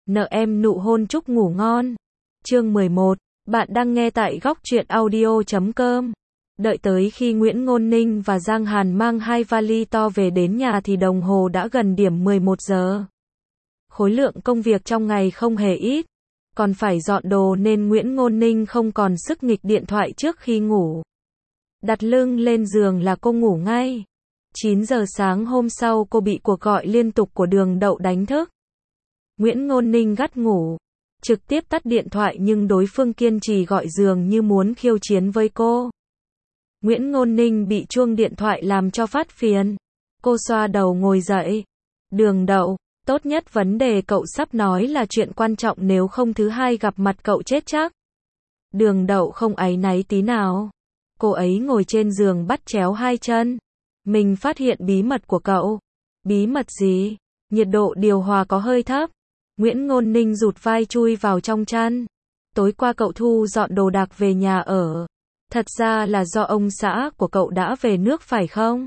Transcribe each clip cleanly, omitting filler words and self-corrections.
Nợ em nụ hôn chúc ngủ ngon. Chương 11. Bạn đang nghe tại góc truyện audio.com. Đợi tới khi Nguyễn Ngôn Ninh và Giang Hàn mang hai vali to về đến nhà thì đồng hồ đã gần điểm 11 giờ. Khối lượng công việc trong ngày không hề ít, còn phải dọn đồ nên Nguyễn Ngôn Ninh không còn sức nghịch điện thoại trước khi ngủ. Đặt lưng lên giường là cô ngủ ngay. 9 giờ sáng hôm sau cô bị cuộc gọi liên tục của Đường Đậu đánh thức. Nguyễn Ngôn Ninh gắt ngủ, trực tiếp tắt điện thoại nhưng đối phương kiên trì gọi dường như muốn khiêu chiến với cô. Nguyễn Ngôn Ninh bị chuông điện thoại làm cho phát phiền. Cô xoa đầu ngồi dậy. Đường Đậu, tốt nhất vấn đề cậu sắp nói là chuyện quan trọng, nếu không thứ hai gặp mặt cậu chết chắc. Đường Đậu không áy náy tí nào. Cô ấy ngồi trên giường bắt chéo hai chân. Mình phát hiện bí mật của cậu. Bí mật gì? Nhiệt độ điều hòa có hơi thấp. Nguyễn Ngôn Ninh rụt vai chui vào trong chăn. Tối qua cậu thu dọn đồ đạc về nhà ở. Thật ra là do ông xã của cậu đã về nước phải không?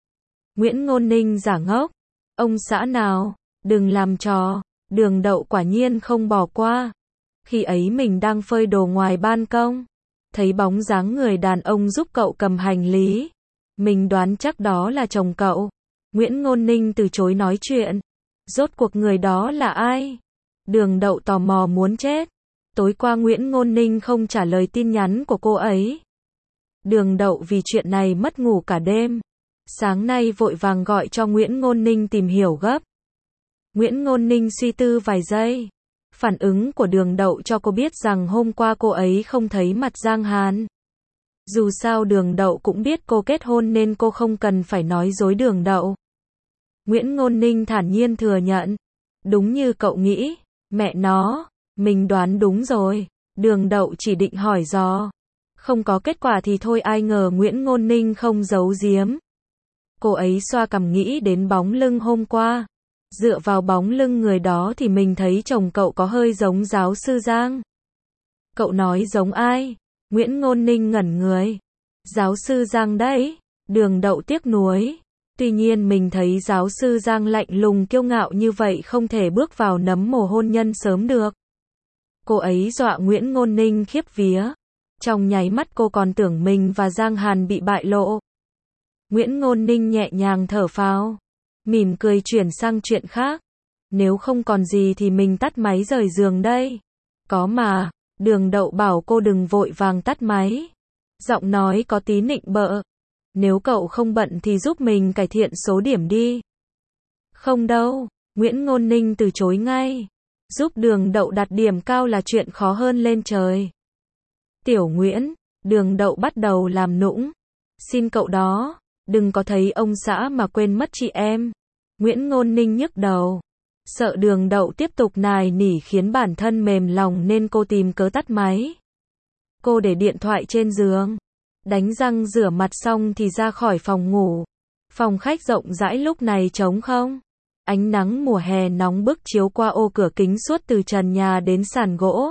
Nguyễn Ngôn Ninh giả ngốc. Ông xã nào? Đừng làm trò. Đường Đậu quả nhiên không bỏ qua. Khi ấy mình đang phơi đồ ngoài ban công, thấy bóng dáng người đàn ông giúp cậu cầm hành lý. Mình đoán chắc đó là chồng cậu. Nguyễn Ngôn Ninh từ chối nói chuyện. Rốt cuộc người đó là ai? Đường Đậu tò mò muốn chết. Tối qua Nguyễn Ngôn Ninh không trả lời tin nhắn của cô ấy. Đường Đậu vì chuyện này mất ngủ cả đêm. Sáng nay vội vàng gọi cho Nguyễn Ngôn Ninh tìm hiểu gấp. Nguyễn Ngôn Ninh suy tư vài giây. Phản ứng của Đường Đậu cho cô biết rằng hôm qua cô ấy không thấy mặt Giang Hàn. Dù sao Đường Đậu cũng biết cô kết hôn nên cô không cần phải nói dối Đường Đậu. Nguyễn Ngôn Ninh thản nhiên thừa nhận. Đúng như cậu nghĩ. Mẹ nó, mình đoán đúng rồi. Đường Đậu chỉ định hỏi dò. Không có kết quả thì thôi, ai ngờ Nguyễn Ngôn Ninh không giấu giếm. Cô ấy xoa cằm nghĩ đến bóng lưng hôm qua. Dựa vào bóng lưng người đó thì mình thấy chồng cậu có hơi giống giáo sư Giang. Cậu nói giống ai? Nguyễn Ngôn Ninh ngẩn người. Giáo sư Giang đấy. Đường Đậu tiếc nuối. Tuy nhiên mình thấy giáo sư Giang lạnh lùng kiêu ngạo như vậy không thể bước vào nấm mồ hôn nhân sớm được. Cô ấy dọa Nguyễn Ngôn Ninh khiếp vía. Trong nháy mắt cô còn tưởng mình và Giang Hàn bị bại lộ. Nguyễn Ngôn Ninh nhẹ nhàng thở phào, mỉm cười chuyển sang chuyện khác. Nếu không còn gì thì mình tắt máy rời giường đây. Có mà. Đường Đậu bảo cô đừng vội vàng tắt máy. Giọng nói có tí nịnh bợ. Nếu cậu không bận thì giúp mình cải thiện số điểm đi. Không đâu. Nguyễn Ngôn Ninh từ chối ngay. Giúp Đường Đậu đạt điểm cao là chuyện khó hơn lên trời. Tiểu Nguyễn, Đường Đậu bắt đầu làm nũng. Xin cậu đó, đừng có thấy ông xã mà quên mất chị em. Nguyễn Ngôn Ninh nhức đầu. Sợ Đường Đậu tiếp tục nài nỉ khiến bản thân mềm lòng nên cô tìm cớ tắt máy. Cô để điện thoại trên giường. Đánh răng rửa mặt xong thì ra khỏi phòng ngủ. Phòng khách rộng rãi lúc này trống không. Ánh nắng mùa hè nóng bức chiếu qua ô cửa kính suốt từ trần nhà đến sàn gỗ.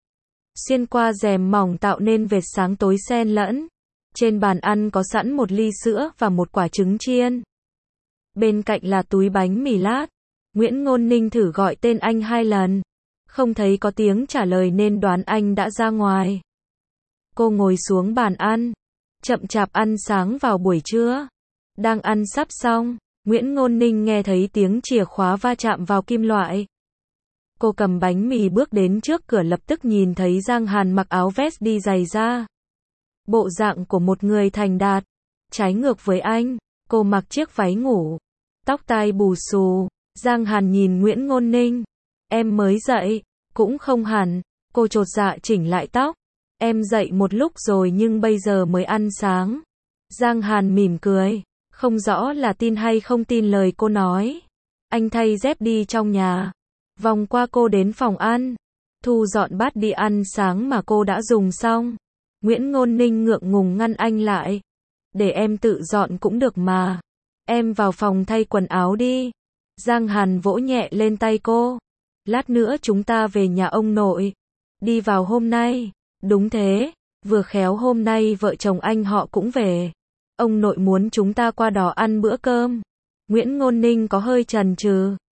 Xuyên qua rèm mỏng tạo nên vệt sáng tối xen lẫn. Trên bàn ăn có sẵn một ly sữa và một quả trứng chiên. Bên cạnh là túi bánh mì lát. Nguyễn Ngôn Ninh thử gọi tên anh 2 lần. Không thấy có tiếng trả lời nên đoán anh đã ra ngoài. Cô ngồi xuống bàn ăn. Chậm chạp ăn sáng vào buổi trưa. Đang ăn sắp xong, Nguyễn Ngôn Ninh nghe thấy tiếng chìa khóa va chạm vào kim loại. Cô cầm bánh mì bước đến trước cửa, lập tức nhìn thấy Giang Hàn mặc áo vest đi giày da. Bộ dạng của một người thành đạt. Trái ngược với anh, cô mặc chiếc váy ngủ. Tóc tai bù xù. Giang Hàn nhìn Nguyễn Ngôn Ninh. Em mới dậy. Cũng không hẳn. Cô chột dạ chỉnh lại tóc. Em dậy một lúc rồi nhưng bây giờ mới ăn sáng. Giang Hàn mỉm cười. Không rõ là tin hay không tin lời cô nói. Anh thay dép đi trong nhà. Vòng qua cô đến phòng ăn. Thu dọn bát đi ăn sáng mà cô đã dùng xong. Nguyễn Ngôn Ninh ngượng ngùng ngăn anh lại. Để em tự dọn cũng được mà. Em vào phòng thay quần áo đi. Giang Hàn vỗ nhẹ lên tay cô. Lát nữa chúng ta về nhà ông nội. Đi vào hôm nay. Đúng thế. Vừa khéo hôm nay vợ chồng anh họ cũng về. Ông nội muốn chúng ta qua đó ăn bữa cơm. Nguyễn Ngôn Ninh có hơi chần chừ.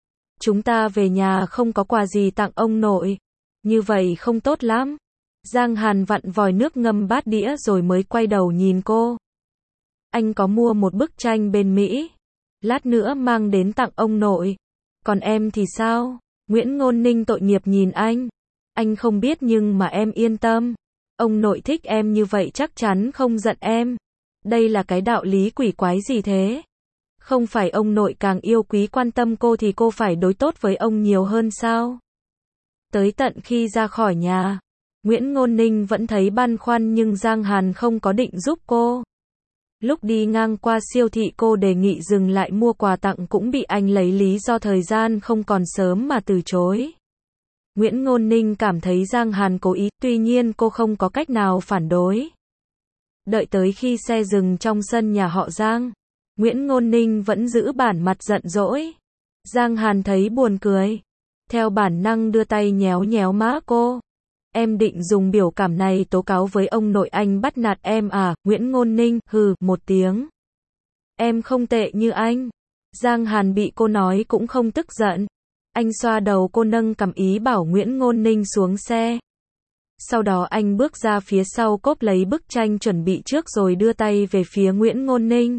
Chúng ta về nhà không có quà gì tặng ông nội. Như vậy không tốt lắm. Giang Hàn vặn vòi nước ngâm bát đĩa rồi mới quay đầu nhìn cô. Anh có mua một bức tranh bên Mỹ. Lát nữa mang đến tặng ông nội. Còn em thì sao? Nguyễn Ngôn Ninh tội nghiệp nhìn anh. Anh không biết nhưng mà em yên tâm. Ông nội thích em như vậy chắc chắn không giận em. Đây là cái đạo lý quỷ quái gì thế? Không phải ông nội càng yêu quý quan tâm cô thì cô phải đối tốt với ông nhiều hơn sao? Tới tận khi ra khỏi nhà, Nguyễn Ngôn Ninh vẫn thấy băn khoăn nhưng Giang Hàn không có định giúp cô. Lúc đi ngang qua siêu thị cô đề nghị dừng lại mua quà tặng cũng bị anh lấy lý do thời gian không còn sớm mà từ chối. Nguyễn Ngôn Ninh cảm thấy Giang Hàn cố ý, tuy nhiên cô không có cách nào phản đối. Đợi tới khi xe dừng trong sân nhà họ Giang, Nguyễn Ngôn Ninh vẫn giữ bản mặt giận dỗi. Giang Hàn thấy buồn cười, theo bản năng đưa tay nhéo nhéo má cô. Em định dùng biểu cảm này tố cáo với ông nội anh bắt nạt em à? Nguyễn Ngôn Ninh hừ một tiếng. Em không tệ như anh. Giang Hàn bị cô nói cũng không tức giận. Anh xoa đầu cô nâng cằm ý bảo Nguyễn Ngôn Ninh xuống xe. Sau đó anh bước ra phía sau cốp lấy bức tranh chuẩn bị trước rồi đưa tay về phía Nguyễn Ngôn Ninh.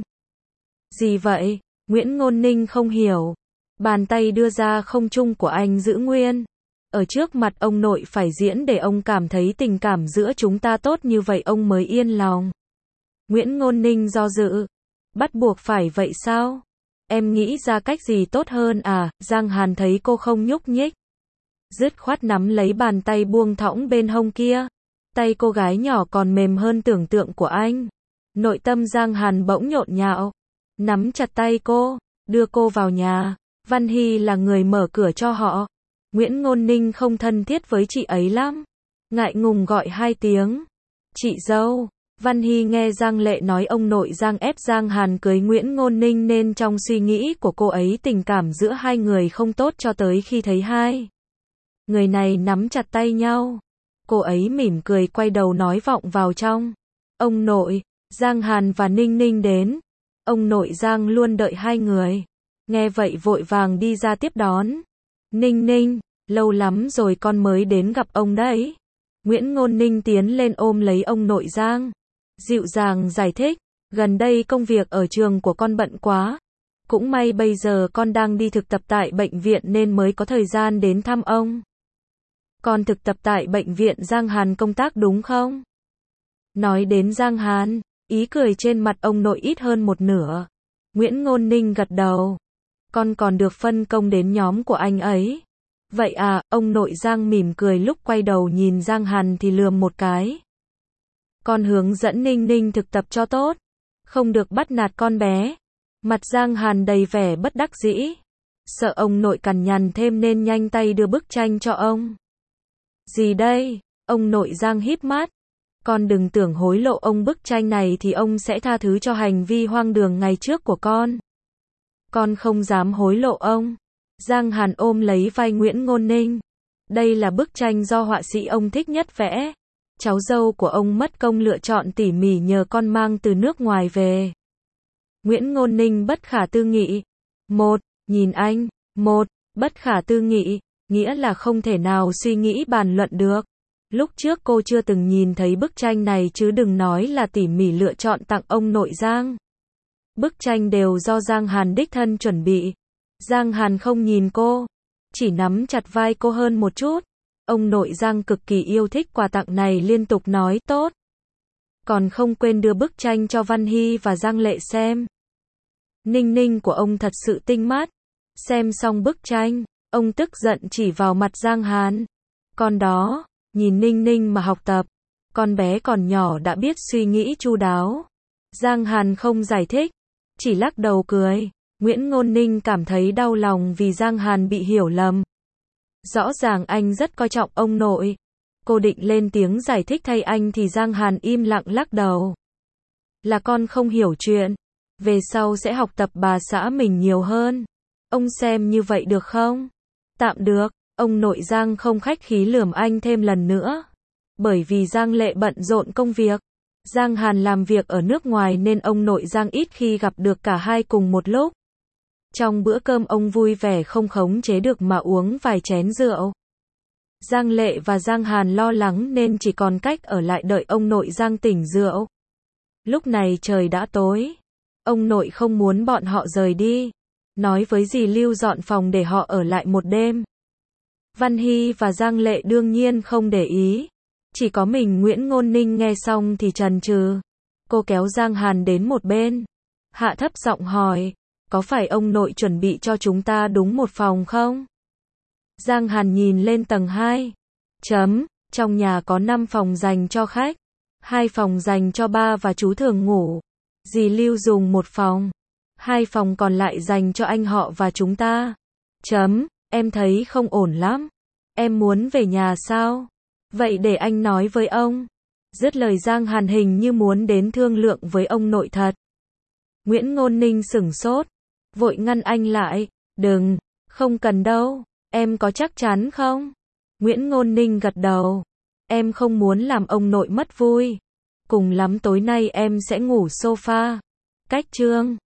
Gì vậy? Nguyễn Ngôn Ninh không hiểu. Bàn tay đưa ra không trung của anh giữ nguyên. Ở trước mặt ông nội phải diễn để ông cảm thấy tình cảm giữa chúng ta tốt như vậy ông mới yên lòng. Nguyễn Ngôn Ninh do dự. Bắt buộc phải vậy sao? Em nghĩ ra cách gì tốt hơn à? Giang Hàn thấy cô không nhúc nhích, dứt khoát nắm lấy bàn tay buông thõng bên hông kia. Tay cô gái nhỏ còn mềm hơn tưởng tượng của anh. Nội tâm Giang Hàn bỗng nhộn nhạo. Nắm chặt tay cô, đưa cô vào nhà. Văn Hy là người mở cửa cho họ. Nguyễn Ngôn Ninh không thân thiết với chị ấy lắm. Ngại ngùng gọi 2 tiếng. Chị dâu. Văn Hy nghe Giang Lệ nói ông nội Giang ép Giang Hàn cưới Nguyễn Ngôn Ninh nên trong suy nghĩ của cô ấy tình cảm giữa hai người không tốt cho tới khi thấy hai người này nắm chặt tay nhau. Cô ấy mỉm cười quay đầu nói vọng vào trong. Ông nội, Giang Hàn và Ninh Ninh đến. Ông nội Giang luôn đợi hai người. Nghe vậy vội vàng đi ra tiếp đón. Ninh Ninh, lâu lắm rồi con mới đến gặp ông đấy. Nguyễn Ngôn Ninh tiến lên ôm lấy ông nội Giang. Dịu dàng giải thích, gần đây công việc ở trường của con bận quá. Cũng may bây giờ con đang đi thực tập tại bệnh viện nên mới có thời gian đến thăm ông. Con thực tập tại bệnh viện Giang Hàn công tác đúng không? Nói đến Giang Hàn, ý cười trên mặt ông nội ít hơn một nửa. Nguyễn Ngôn Ninh gật đầu. Con còn được phân công đến nhóm của anh ấy. Vậy à, ông nội Giang mỉm cười lúc quay đầu nhìn Giang Hàn thì lườm một cái. Con hướng dẫn Ninh Ninh thực tập cho tốt. Không được bắt nạt con bé. Mặt Giang Hàn đầy vẻ bất đắc dĩ. Sợ ông nội cằn nhằn thêm nên nhanh tay đưa bức tranh cho ông. Gì đây? Ông nội Giang híp mắt. Con đừng tưởng hối lộ ông bức tranh này thì ông sẽ tha thứ cho hành vi hoang đường ngày trước của con. Con không dám hối lộ ông. Giang Hàn ôm lấy vai Nguyễn Ngôn Ninh. Đây là bức tranh do họa sĩ ông thích nhất vẽ. Cháu dâu của ông mất công lựa chọn tỉ mỉ nhờ con mang từ nước ngoài về. Nguyễn Ngôn Ninh bất khả tư nghị. Nhìn anh. Bất khả tư nghị, nghĩa là không thể nào suy nghĩ bàn luận được. Lúc trước cô chưa từng nhìn thấy bức tranh này chứ đừng nói là tỉ mỉ lựa chọn tặng ông nội Giang. Bức tranh đều do Giang Hàn đích thân chuẩn bị. Giang Hàn không nhìn cô, chỉ nắm chặt vai cô hơn một chút. Ông nội Giang cực kỳ yêu thích quà tặng này liên tục nói tốt. Còn không quên đưa bức tranh cho Văn Hy và Giang Lệ xem. Ninh Ninh của ông thật sự tinh mắt. Xem xong bức tranh, ông tức giận chỉ vào mặt Giang Hàn. Con đó, nhìn Ninh Ninh mà học tập. Con bé còn nhỏ đã biết suy nghĩ chu đáo. Giang Hàn không giải thích, chỉ lắc đầu cười. Nguyễn Ngôn Ninh cảm thấy đau lòng vì Giang Hàn bị hiểu lầm. Rõ ràng anh rất coi trọng ông nội. Cô định lên tiếng giải thích thay anh thì Giang Hàn im lặng lắc đầu. Là con không hiểu chuyện. Về sau sẽ học tập bà xã mình nhiều hơn. Ông xem như vậy được không? Tạm được. Ông nội Giang không khách khí lườm anh thêm lần nữa. Bởi vì Giang Lệ bận rộn công việc. Giang Hàn làm việc ở nước ngoài nên ông nội Giang ít khi gặp được cả hai cùng một lúc. Trong bữa cơm ông vui vẻ không khống chế được mà uống vài chén rượu. Giang Lệ và Giang Hàn lo lắng nên chỉ còn cách ở lại đợi ông nội Giang tỉnh rượu. Lúc này trời đã tối. Ông nội không muốn bọn họ rời đi. Nói với dì Lưu dọn phòng để họ ở lại một đêm. Văn Hy và Giang Lệ đương nhiên không để ý. Chỉ có mình Nguyễn Ngôn Ninh nghe xong thì chần chừ. Cô kéo Giang Hàn đến một bên. Hạ thấp giọng hỏi, có phải ông nội chuẩn bị cho chúng ta đúng một phòng không? Giang Hàn nhìn lên tầng 2. Trong nhà có 5 phòng dành cho khách. 2 phòng dành cho ba và chú thường ngủ. Dì Lưu dùng 1 phòng. 2 phòng còn lại dành cho anh họ và chúng ta. Em thấy không ổn lắm. Em muốn về nhà sao? Vậy để anh nói với ông. Dứt lời Giang Hàn hình như muốn đến thương lượng với ông nội thật. Nguyễn Ngôn Ninh sửng sốt. Vội ngăn anh lại. Đừng, không cần đâu. Em có chắc chắn không? Nguyễn Ngôn Ninh gật đầu. Em không muốn làm ông nội mất vui. Cùng lắm tối nay em sẽ ngủ sofa. Cách chương